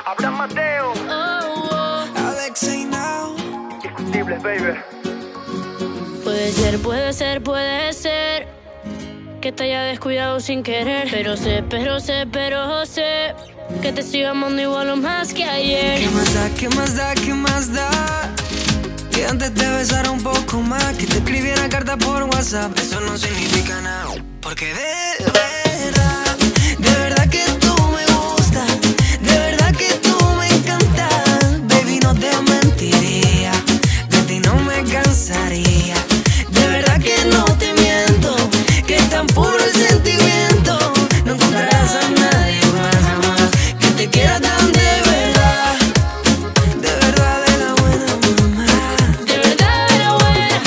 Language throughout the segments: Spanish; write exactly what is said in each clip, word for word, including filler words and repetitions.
Abraham Mateo. Oh, oh. Alex Ainao. Indiscutibles, baby. Puede ser, puede ser, puede ser que te haya descuidado sin querer. Pero sé, pero sé, pero sé que te sigo amando igual o más que ayer. ¿Qué más da, qué más da, qué más da? Que antes te besara un poco más, que te escribiera carta por WhatsApp. Eso no significa nada, porque de verdad, de verdad que tú me gustas, de verdad que tú me encantas. Baby, no te mentiría, de ti no me cansaría. De verdad que no te miento, que es tan puro el sentimiento. No encontrarás a nadie más, jamás, que te quiera tan de verdad. De verdad de la buena, mamá. De verdad de la buena,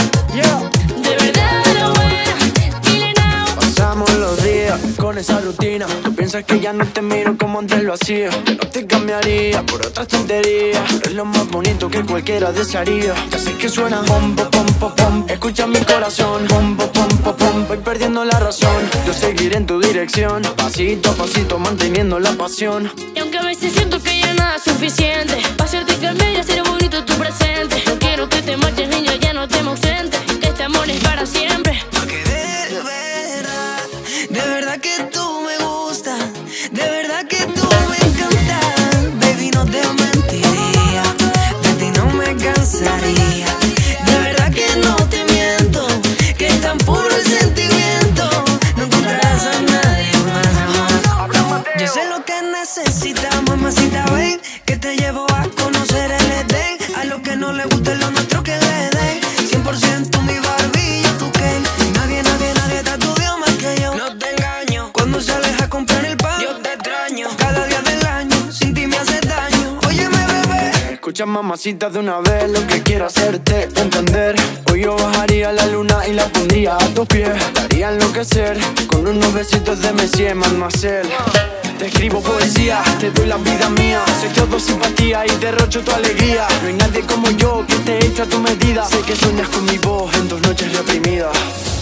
de verdad de la buena. Dile now. Pasamos los días con esa rutina. Tú piensas que ya no te miro como antes lo hacía, que no te cambiaría por otras tonterías. Pero es lo más bonito que cualquiera desearía. Ya sé que suena pom, pom, pom, pom, pom. Escucha mi corazón, pom, pom, pom, pom, pom. Voy perdiendo la razón, yo seguiré en tu dirección, pasito a pasito manteniendo la pasión. Y aunque a veces siento que ya nada es suficiente para hacerte cambiar y hacer bonito tu presente, no quiero que te marches, niño, ya no te me ausentes, que este amor es para siempre. Porque de verdad, de verdad que tú me gustas, de verdad que tú me encantas. Baby, no te mentiría, de ti no me cansaría. De verdad que no te miento, que es tan puro el sentimiento. No encontrarás a nadie más, jamás. Yo sé lo que necesitas, mamacita, ven, que te llevo a conocer el Edén. A lo que no le guste lo nuestro que le den. Cien por ciento mi Barbie, yo tu Ken. Nadie, nadie, nadie te estudió más que yo. No te engaño, cuando sales a comprar el pan, yo te extraño. Cada día del año, sin ti me hace daño. Óyeme, bebé. Escucha, mamacita, de una vez lo que quiero hacerte entender. Hoy yo bajaría la luna y la pondría a tus pies. Te haría enloquecer con unos besitos de Messi en Mademoiselle. Te escribo poesía, te doy la vida mía. Soy todo simpatía y derrocho tu alegría. No hay nadie como yo que esté hecho a tu medida. Sé que sueñas con mi voz en tus noches reprimidas.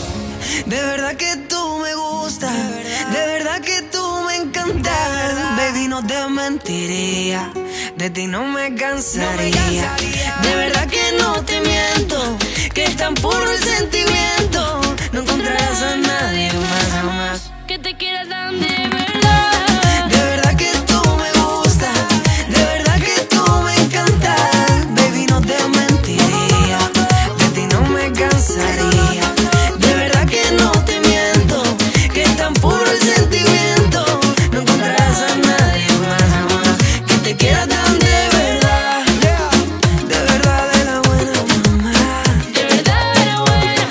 De verdad que tú me gustas, de verdad que tú me encantas. Baby, no te mentiría, de ti no me cansaría. De verdad que no te miento, que es tan puro el sentimiento. No encontrarás a nadie más, jamás. Que te quiera tan de verdad. De verdad que tú me gustas, de verdad que tú me encantas. Baby, no te mentiría, de ti no me cansaría. De verdad que no te miento, que es tan puro el sentimiento. No encontrarás a nadie más, jamás, que te quiera tan de verdad. De verdad de la buena, mamá. De verdad de la buena,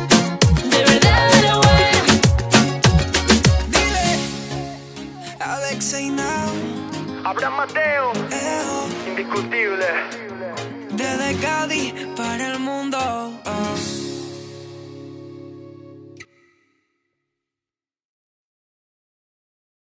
de verdad de la buena. Dile, Alex Ainao. Abraham Mateo. Ejo, Indiscutible. desde Cádiz